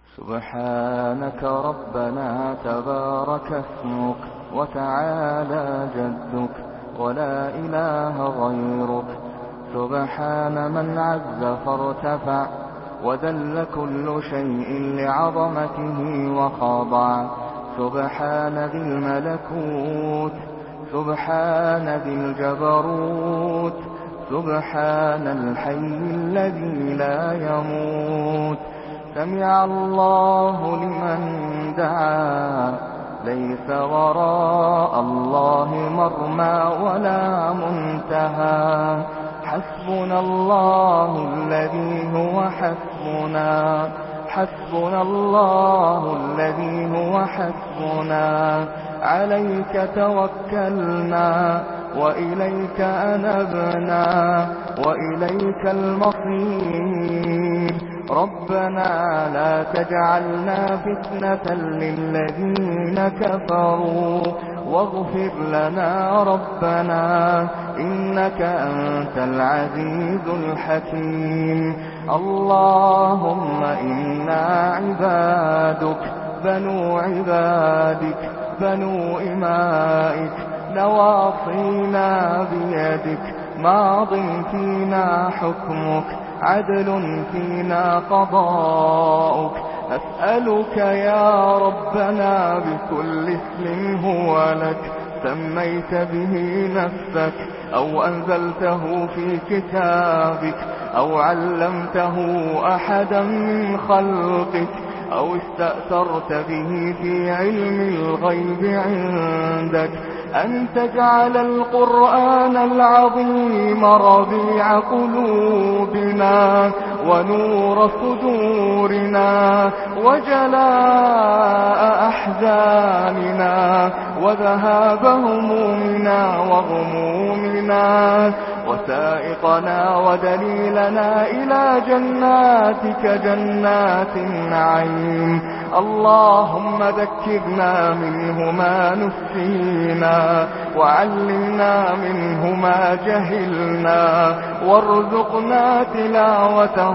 سبحانك ربنا تبارك اسمك وتعالى جدك ولا إله غيرك. سبحان من عز فارتفع وذل كل شيء لعظمته وخضع. سبحان ذي الملكوت، سبحان ذي الجبروت، سبحان الحي الذي لا يموت. سمع الله لمن دعا، ليس وراء الله مرمى ولا منتهى. حسبنا الله الذي هو حسبنا، حسبنا الله الذي هو حسبنا. عليك توكلنا وإليك أنبنا وإليك المصير. ربنا لا تجعلنا فتنة للذين كفروا واغفر لنا ربنا إنك أنت العزيز الحكيم. اللهم إنا عبادك بنو عبادك بنو إمائك، نواصينا بيدك، ماض فينا حكمك، عدل فينا قضاؤك. أسألك يا ربنا بكل اسم هو لك سميت به نفسك أو أنزلته في كتابك أو علمته أحدا من خلقك أو استأثرت به في علم الغيب عندك، أن تجعل القرآن العظيم ربيع قلوبنا ونور صدورنا وجلاء أحزاننا وذهاب همومنا وغمومنا، وسائقنا ودليلنا إلى جناتك جنات النعيم. اللهم ذكرنا منه ما نسينا وعلمنا منه ما جهلنا وارزقنا تلاوته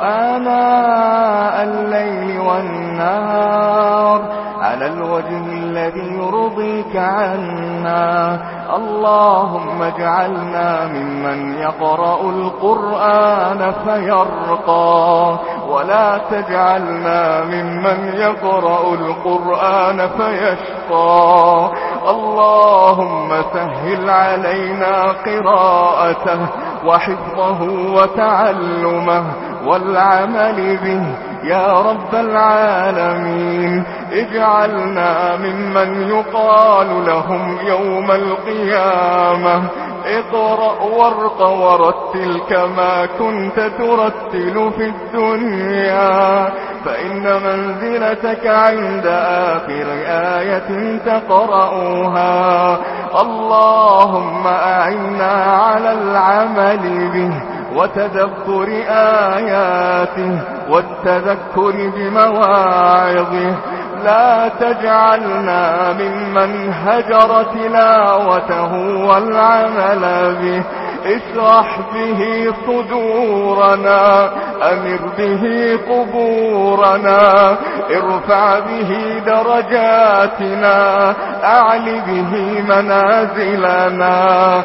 آناء الليل والنهار على الوجه الذي يرضيك عنا. اللهم اجعلنا ممن يقرأ القرآن فيرقى ولا تجعلنا ممن يقرأ القرآن فيشقى. اللهم سهل علينا قراءته وحفظه وتعلمه والعمل به يا رب العالمين. اجعلنا ممن يقال لهم يوم القيامة اقرأ وارق ورتل كما كنت ترتل في الدنيا، فإن منزلتك عند آخر آية تقرأها. اللهم أعنا على العمل به وتدبر آياته والتذكر بمواعظه. لا تجعلنا ممن هجر تلاوته والعمل به. اشرح به صدورنا، أمر به قبورنا، ارفع به درجاتنا، أعل به منازلنا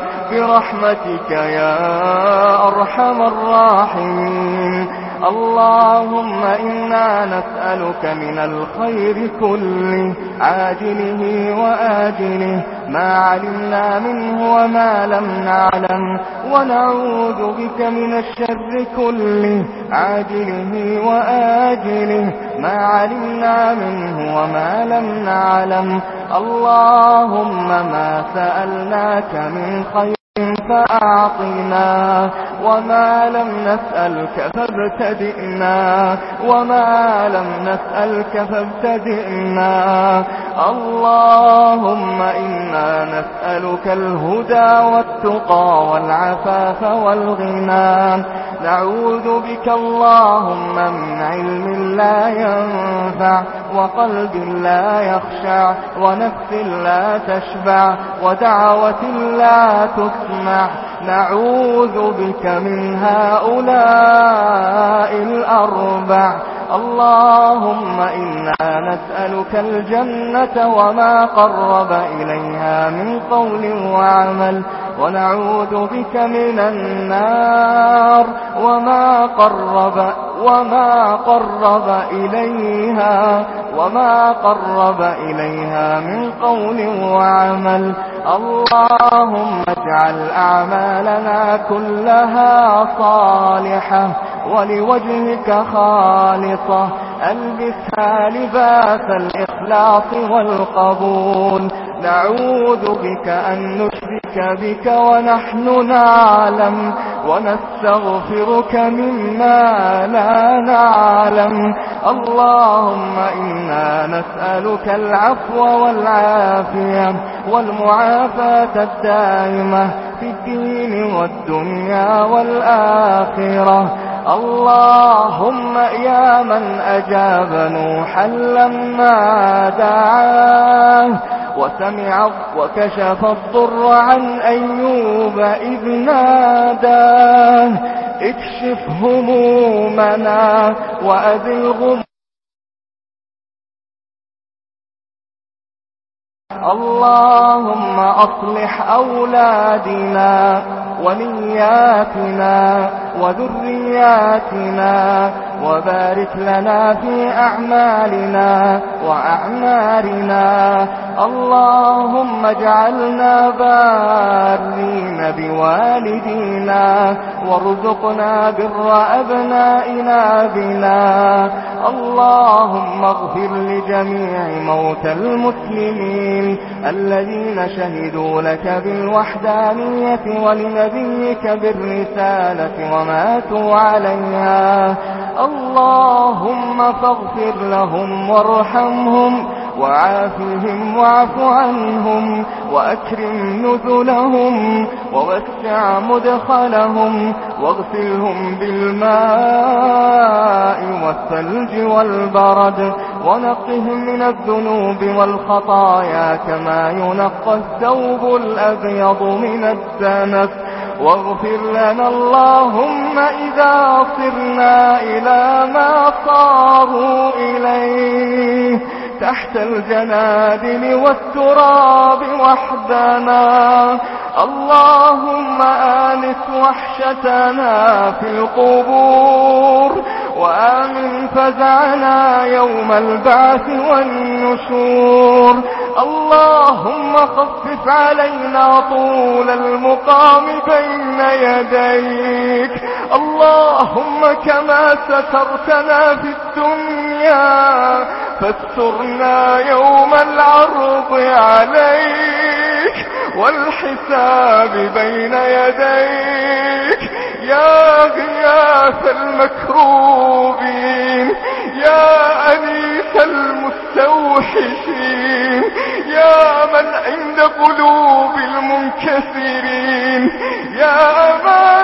برحمتك يا أرحم الراحمين. اللهم إنا نسألك من الخير كله عاجله وآجله ما علمنا منه وما لم نعلم، ونعوذ بك من الشر كله عاجله وآجله ما علمنا منه وما لم نعلم. اللهم ما سألناك من خير فأعطنا، وما لم نسألك فابتدئنا، وما لم نسألك فابتدئنا. اللهم إنا نسألك الهدى والتقى والعفاف والغنى. نعوذ بك اللهم من علم لا ينفع وقلب لا يخشع ونفس لا تشبع ودعوة لا تسمع. نعوذ بك من هؤلاء الأربع. اللهم إنا نسألك الجنة وما قرب إليها من قول وعمل، ونعوذ بك من النار وما قرب إليها من قول وعمل. اللهم اجعل أعمالنا كلها صالحة ولوجهك خالصة، ألبسها لباس الإخلاص والقبول. نعوذ بك أن نشرك بك ونحن نعلم، ونستغفرك مما لا نعلم. اللهم إنا نسألك العفو والعافية والمعافاة الدائمة في الدين والدنيا والآخرة. اللهم يا من أجاب نوحا لما دعاه وسمع وكشف الضر عن أيوب إذ ناداه، اكشف همومنا وأزل غمومنا. اللهم أصلح أولادنا ونياتنا وذرياتنا، وبارك لنا في أعمالنا وأعمارنا. اللهم اجعلنا بارين بوالدينا، وارزقنا بر أبنائنا بنا. اللهم اغفر لجميع موتى المسلمين الذين شهدوا لك بالوحدانية ولنبيك بالرسالة وماتوا عليها. اللهم فاغفر لهم وارحمهم وعافهم واعف عنهم وأكرم نزلهم ووسع مدخلهم، واغسلهم بالماء والثلج والبرد، ونقهم من الذنوب والخطايا كما ينقى الثوب الأبيض من الدنس. واغفر لنا اللهم إذا صرنا إلى ما صاروا إليه تحت الجنادل والتراب وحدنا. اللهم آنس وحشتنا في القبور، وآمن فزعنا يوم البعث والنشور. اللهم خفف علينا طول المقام بين يديك. اللهم كما سترتنا في الدنيا فاسترنا يوم العرض عليك والحساب بين يديك. يا غياث المكروبين، يا أنيس المستوحشين، يا من عند قلوب المنكسرين، يا أمان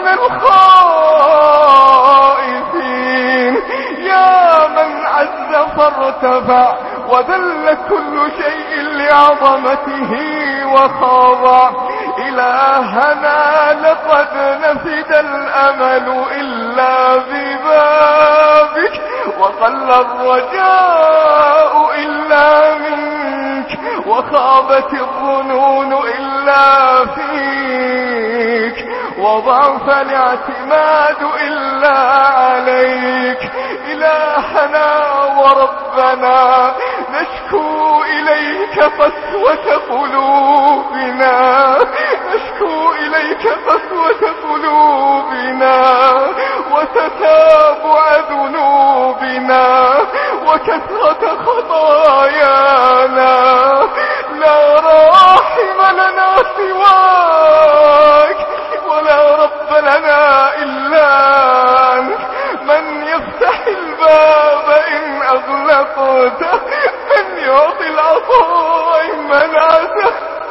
الخائفين، يا من عز فارتفع وذل كل شيء لعظمته وخاضع. إلهنا لقد نفد الأمل إلا ببابك، وقل الرجاء إلا منك، وخابت الظنون إلا فيك، وضعف الاعتماد إلا عليك. إلهنا وربنا نشكو إليك قسوة قلوبنا، نشكو إليك قسوة قلوبنا وتتابع ذنوبنا وكثرة خطايانا. لا راحم لنا سواك، ولا رب لنا إلا أنت. من يفتح الباب إن أغلقته، من يعطي العطاء إن منعته.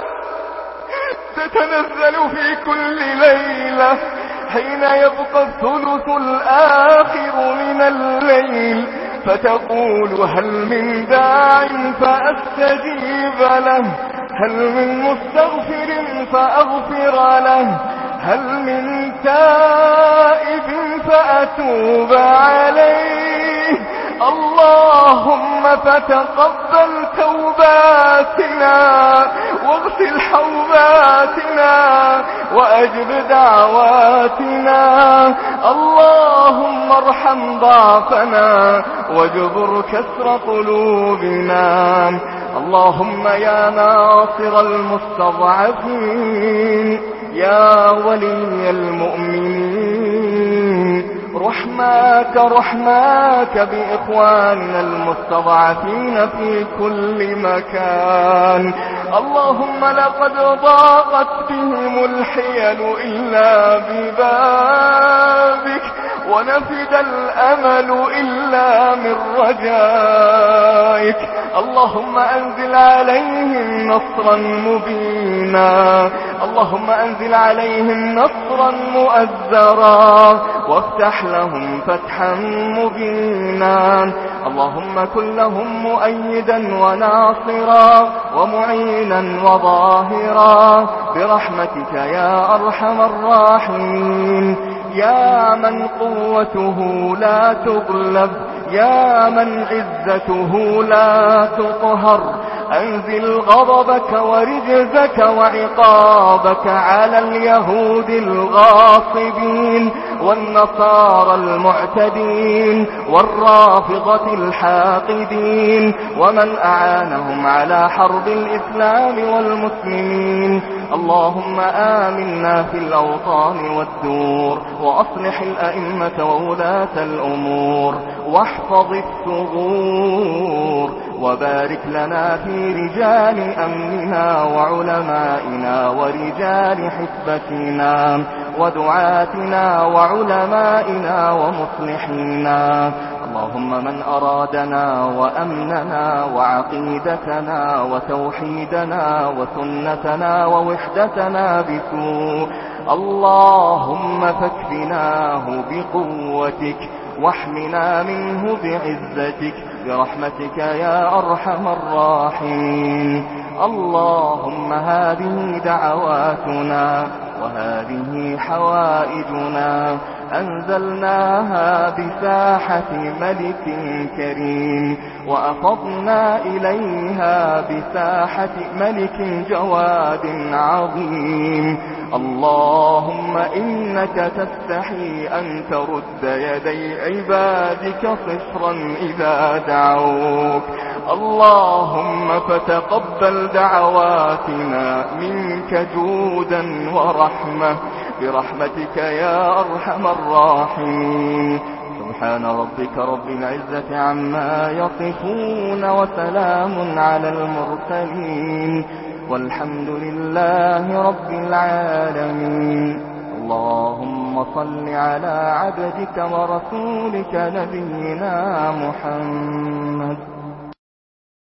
تتنزل في كل ليلة حين يبقى الثلث الآخر من الليل فتقول هل من داع فأستجيب له، هل من مستغفر فأغفر له، هل من تائب فأتوب عليه، اللهم فتقبل توباتنا واغسل حوباتنا وأجب دعواتنا. اللهم ارحم ضعفنا واجبر كسر قلوبنا. اللهم يا ناصر المستضعفين يا ولي المؤمنين، رحماك بإخواننا المستضعفين في كل مكان. اللهم لقد ضاقت بهم الحيل إلا ببابك، ونفد الأمل إلا من رجائك. اللهم أنزل عليهم نصرا مبينا، اللهم أنزل عليهم نصرا مؤزرا، وافتح لهم فتحا مبينا. اللهم كن لهم مؤيدا وناصرا ومعينا وظاهرا برحمتك يا أرحم الراحمين، يا من قوته لا تغلب، يا من عزته لا تقهر. أنزل غضبك ورجزك وعقابك على اليهود الغاصبين والنصارى المعتدين والرافضة الحاقدين ومن أعانهم على حرب الإسلام والمسلمين. اللهم آمنا في الأوطان والدور، وأصلح الأئمة وولاة الأمور، واحفظ الثغور، وبارك لنا في رجال أمننا وعلمائنا ورجال حسبتنا ودعاتنا وعلمائنا ومصلحينا. اللهم من أرادنا وأمننا وعقيدتنا وتوحيدنا وسنتنا ووحدتنا بسوء، اللهم فاكفناه بقوتك واحمنا منه بعزتك برحمتك يا أرحم الراحمين. اللهم هذه دعواتنا وهذه حوائجنا أنزلناها بساحة ملك كريم، وأفضنا إليها بساحة ملك جواد عظيم. اللهم إنك تستحي أن ترد يدي عبادك صفرا إذا دعوك. اللهم فتقبل دعواتنا منك جودا ورحمة برحمتك يا أرحم الراحمين. سبحان ربك رب العزة عما يصفون، وسلام على المرسلين، والحمد لله رب العالمين. اللهم صل على عبدك ورسولك نبينا محمد.